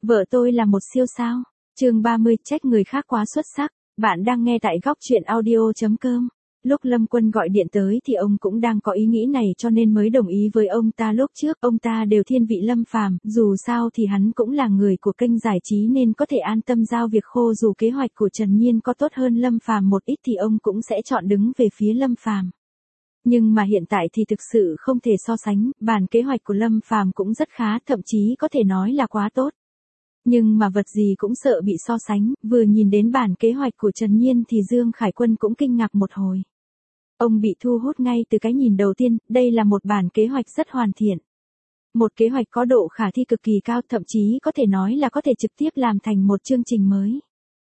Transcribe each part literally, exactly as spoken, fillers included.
Vợ tôi là một siêu sao. Chương ba mươi, trách người khác quá xuất sắc. Bạn đang nghe tại góc truyện audio chấm com. Lúc Lâm Quân gọi điện tới thì ông cũng đang có ý nghĩ này cho nên mới đồng ý với ông ta lúc trước. Ông ta đều thiên vị Lâm Phàm, dù sao thì hắn cũng là người của kênh giải trí nên có thể an tâm giao việc khô, dù kế hoạch của Trần Nhiên có tốt hơn Lâm Phàm một ít thì ông cũng sẽ chọn đứng về phía Lâm Phàm. Nhưng mà hiện tại thì thực sự không thể so sánh, bản kế hoạch của Lâm Phàm cũng rất khá, thậm chí có thể nói là quá tốt. Nhưng mà vật gì cũng sợ bị so sánh, vừa nhìn đến bản kế hoạch của Trần Nhiên thì Dương Khải Quân cũng kinh ngạc một hồi. Ông bị thu hút ngay từ cái nhìn đầu tiên, đây là một bản kế hoạch rất hoàn thiện. Một kế hoạch có độ khả thi cực kỳ cao, thậm chí có thể nói là có thể trực tiếp làm thành một chương trình mới.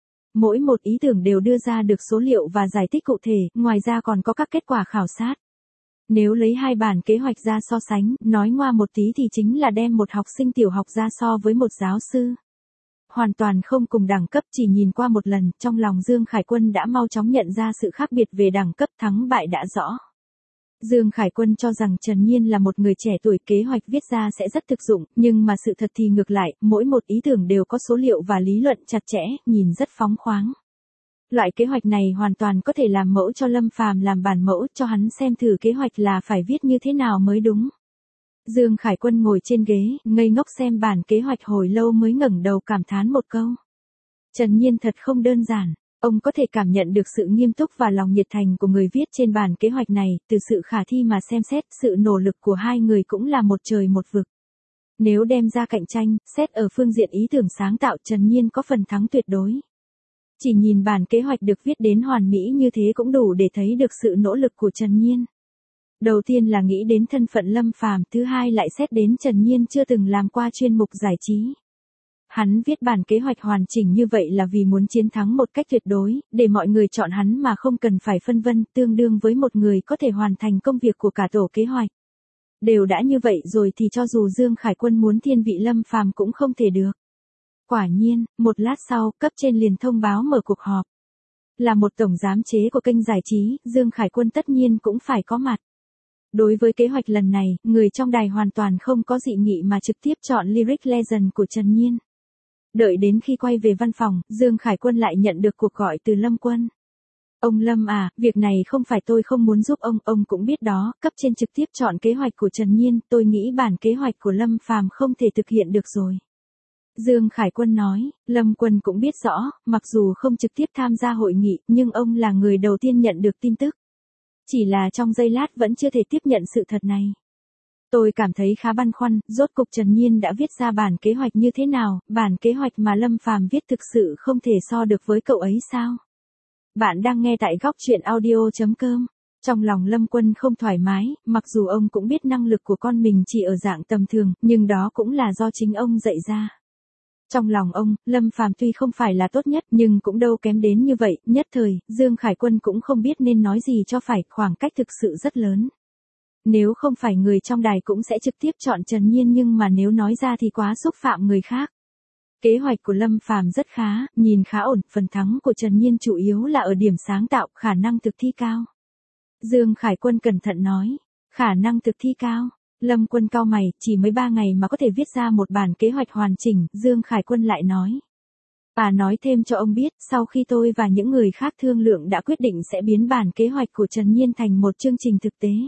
Mỗi một ý tưởng đều đưa ra được số liệu và giải thích cụ thể, ngoài ra còn có các kết quả khảo sát. Nếu lấy hai bản kế hoạch ra so sánh, nói ngoa một tí thì chính là đem một học sinh tiểu học ra so với một giáo sư. Hoàn toàn không cùng đẳng cấp, chỉ nhìn qua một lần, trong lòng Dương Khải Quân đã mau chóng nhận ra sự khác biệt về đẳng cấp, thắng bại đã rõ. Dương Khải Quân cho rằng Trần Nhiên là một người trẻ tuổi, kế hoạch viết ra sẽ rất thực dụng, nhưng mà sự thật thì ngược lại, mỗi một ý tưởng đều có số liệu và lý luận chặt chẽ, nhìn rất phóng khoáng. Loại kế hoạch này hoàn toàn có thể làm mẫu cho Lâm Phàm, làm bản mẫu cho hắn xem thử kế hoạch là phải viết như thế nào mới đúng. Dương Khải Quân ngồi trên ghế, ngây ngốc xem bản kế hoạch hồi lâu mới ngẩng đầu cảm thán một câu. Trần Nhiên thật không đơn giản, ông có thể cảm nhận được sự nghiêm túc và lòng nhiệt thành của người viết trên bản kế hoạch này, từ sự khả thi mà xem xét, sự nỗ lực của hai người cũng là một trời một vực. Nếu đem ra cạnh tranh, xét ở phương diện ý tưởng sáng tạo, Trần Nhiên có phần thắng tuyệt đối. Chỉ nhìn bản kế hoạch được viết đến hoàn mỹ như thế cũng đủ để thấy được sự nỗ lực của Trần Nhiên. Đầu tiên là nghĩ đến thân phận Lâm Phàm, thứ hai lại xét đến Trần Nhiên chưa từng làm qua chuyên mục giải trí. Hắn viết bản kế hoạch hoàn chỉnh như vậy là vì muốn chiến thắng một cách tuyệt đối, để mọi người chọn hắn mà không cần phải phân vân, tương đương với một người có thể hoàn thành công việc của cả tổ kế hoạch. Đều đã như vậy rồi thì cho dù Dương Khải Quân muốn thiên vị Lâm Phàm cũng không thể được. Quả nhiên, một lát sau, cấp trên liền thông báo mở cuộc họp. Là một tổng giám chế của kênh giải trí, Dương Khải Quân tất nhiên cũng phải có mặt. Đối với kế hoạch lần này, người trong đài hoàn toàn không có dị nghị mà trực tiếp chọn Lyric Legend của Trần Nhiên. Đợi đến khi quay về văn phòng, Dương Khải Quân lại nhận được cuộc gọi từ Lâm Quân. Ông Lâm à, việc này không phải tôi không muốn giúp ông, ông cũng biết đó, cấp trên trực tiếp chọn kế hoạch của Trần Nhiên, tôi nghĩ bản kế hoạch của Lâm Phàm không thể thực hiện được rồi. Dương Khải Quân nói, Lâm Quân cũng biết rõ, mặc dù không trực tiếp tham gia hội nghị, nhưng ông là người đầu tiên nhận được tin tức. Chỉ là trong giây lát vẫn chưa thể tiếp nhận sự thật này. Tôi cảm thấy khá băn khoăn, rốt cục Trần Nhiên đã viết ra bản kế hoạch như thế nào, bản kế hoạch mà Lâm Phàm viết thực sự không thể so được với cậu ấy sao? Bạn đang nghe tại góc truyện audio chấm com. Trong lòng Lâm Quân không thoải mái, mặc dù ông cũng biết năng lực của con mình chỉ ở dạng tầm thường, nhưng đó cũng là do chính ông dạy ra. Trong lòng ông, Lâm Phàm tuy không phải là tốt nhất nhưng cũng đâu kém đến như vậy, nhất thời, Dương Khải Quân cũng không biết nên nói gì cho phải, khoảng cách thực sự rất lớn. Nếu không phải người trong đài cũng sẽ trực tiếp chọn Trần Nhiên, nhưng mà nếu nói ra thì quá xúc phạm người khác. Kế hoạch của Lâm Phàm rất khá, nhìn khá ổn, phần thắng của Trần Nhiên chủ yếu là ở điểm sáng tạo, khả năng thực thi cao. Dương Khải Quân cẩn thận nói, khả năng thực thi cao. Lâm Quân cau mày, chỉ mới ba ngày mà có thể viết ra một bản kế hoạch hoàn chỉnh, Dương Khải Quân lại nói. Bà nói thêm cho ông biết, sau khi tôi và những người khác thương lượng đã quyết định sẽ biến bản kế hoạch của Trần Nhiên thành một chương trình thực tế.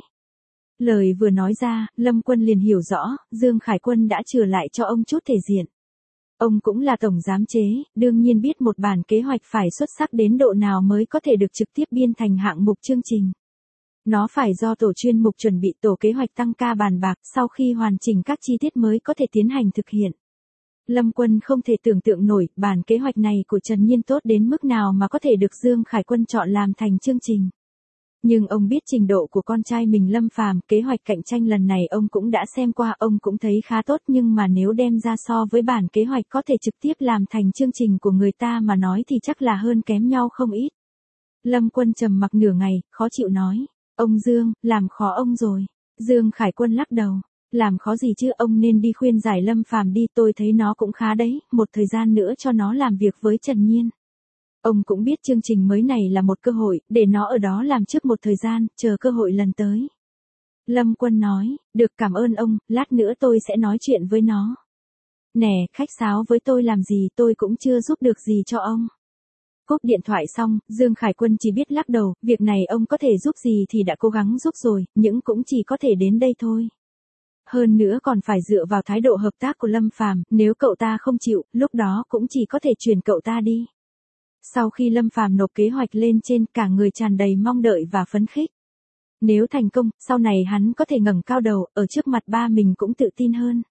Lời vừa nói ra, Lâm Quân liền hiểu rõ, Dương Khải Quân đã chừa lại cho ông chút thể diện. Ông cũng là tổng giám chế, đương nhiên biết một bản kế hoạch phải xuất sắc đến độ nào mới có thể được trực tiếp biên thành hạng mục chương trình. Nó phải do tổ chuyên mục chuẩn bị, tổ kế hoạch tăng ca bàn bạc, sau khi hoàn chỉnh các chi tiết mới có thể tiến hành thực hiện. Lâm Quân không thể tưởng tượng nổi, bản kế hoạch này của Trần Nhiên tốt đến mức nào mà có thể được Dương Khải Quân chọn làm thành chương trình. Nhưng ông biết trình độ của con trai mình Lâm Phàm, kế hoạch cạnh tranh lần này ông cũng đã xem qua, ông cũng thấy khá tốt, nhưng mà nếu đem ra so với bản kế hoạch có thể trực tiếp làm thành chương trình của người ta mà nói thì chắc là hơn kém nhau không ít. Lâm Quân trầm mặc nửa ngày, khó chịu nói. Ông Dương, làm khó ông rồi. Dương Khải Quân lắc đầu. Làm khó gì chứ, ông nên đi khuyên giải Lâm Phàm đi, tôi thấy nó cũng khá đấy, một thời gian nữa cho nó làm việc với Trần Nhiên. Ông cũng biết chương trình mới này là một cơ hội, để nó ở đó làm trước một thời gian, chờ cơ hội lần tới. Lâm Quân nói, được, cảm ơn ông, lát nữa tôi sẽ nói chuyện với nó. Nè, khách sáo với tôi làm gì, tôi cũng chưa giúp được gì cho ông. Cúp điện thoại xong, Dương Khải Quân chỉ biết lắc đầu, việc này ông có thể giúp gì thì đã cố gắng giúp rồi, nhưng cũng chỉ có thể đến đây thôi. Hơn nữa còn phải dựa vào thái độ hợp tác của Lâm Phàm, nếu cậu ta không chịu, lúc đó cũng chỉ có thể chuyển cậu ta đi. Sau khi Lâm Phàm nộp kế hoạch lên trên, cả người tràn đầy mong đợi và phấn khích. Nếu thành công, sau này hắn có thể ngẩng cao đầu, ở trước mặt ba mình cũng tự tin hơn.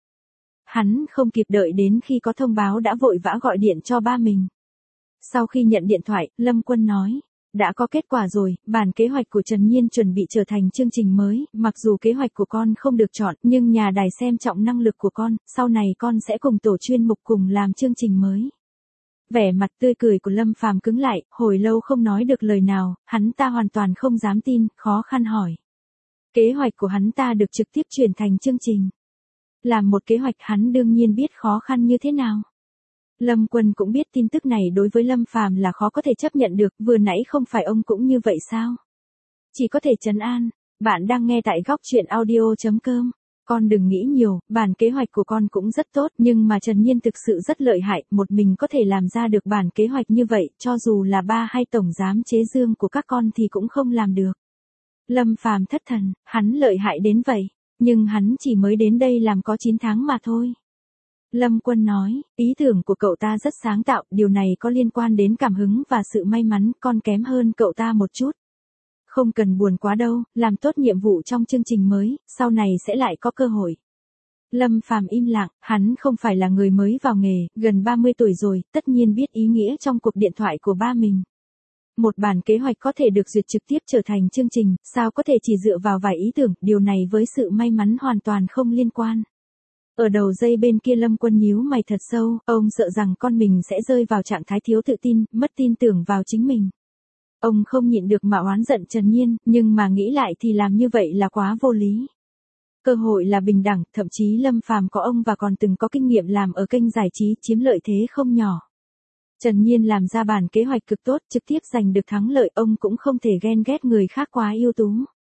Hắn không kịp đợi đến khi có thông báo đã vội vã gọi điện cho ba mình. Sau khi nhận điện thoại, Lâm Quân nói, đã có kết quả rồi, bản kế hoạch của Trần Nhiên chuẩn bị trở thành chương trình mới, mặc dù kế hoạch của con không được chọn, nhưng nhà đài xem trọng năng lực của con, sau này con sẽ cùng tổ chuyên mục cùng làm chương trình mới. Vẻ mặt tươi cười của Lâm Phàm cứng lại, hồi lâu không nói được lời nào, hắn ta hoàn toàn không dám tin, khó khăn hỏi. Kế hoạch của hắn ta được trực tiếp chuyển thành chương trình. Làm một kế hoạch hắn đương nhiên biết khó khăn như thế nào. Lâm Quân cũng biết tin tức này đối với Lâm Phàm là khó có thể chấp nhận được, vừa nãy không phải ông cũng như vậy sao? Chỉ có thể trấn an, bạn đang nghe tại góc truyện audio chấm com. Con đừng nghĩ nhiều, bản kế hoạch của con cũng rất tốt, nhưng mà Trần Nhiên thực sự rất lợi hại, một mình có thể làm ra được bản kế hoạch như vậy, cho dù là ba hay tổng giám chế Dương của các con thì cũng không làm được. Lâm Phàm thất thần, hắn lợi hại đến vậy, nhưng hắn chỉ mới đến đây làm có chín tháng mà thôi. Lâm Quân nói, ý tưởng của cậu ta rất sáng tạo, điều này có liên quan đến cảm hứng và sự may mắn, con kém hơn cậu ta một chút. Không cần buồn quá đâu, làm tốt nhiệm vụ trong chương trình mới, sau này sẽ lại có cơ hội. Lâm Phàm im lặng, hắn không phải là người mới vào nghề, gần ba mươi tuổi rồi, tất nhiên biết ý nghĩa trong cuộc điện thoại của ba mình. Một bản kế hoạch có thể được duyệt trực tiếp trở thành chương trình, sao có thể chỉ dựa vào vài ý tưởng, điều này với sự may mắn hoàn toàn không liên quan. Ở đầu dây bên kia Lâm Quân nhíu mày thật sâu, ông sợ rằng con mình sẽ rơi vào trạng thái thiếu tự tin, mất tin tưởng vào chính mình. Ông không nhịn được mà oán giận Trần Nhiên, nhưng mà nghĩ lại thì làm như vậy là quá vô lý. Cơ hội là bình đẳng, thậm chí Lâm Phàm có ông và còn từng có kinh nghiệm làm ở kênh giải trí, chiếm lợi thế không nhỏ. Trần Nhiên làm ra bản kế hoạch cực tốt, trực tiếp giành được thắng lợi, ông cũng không thể ghen ghét người khác quá ưu tú.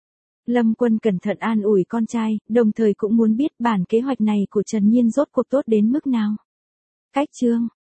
Lâm Quân cẩn thận an ủi con trai, đồng thời cũng muốn biết bản kế hoạch này của Trần Nhiên rốt cuộc tốt đến mức nào. Cách chương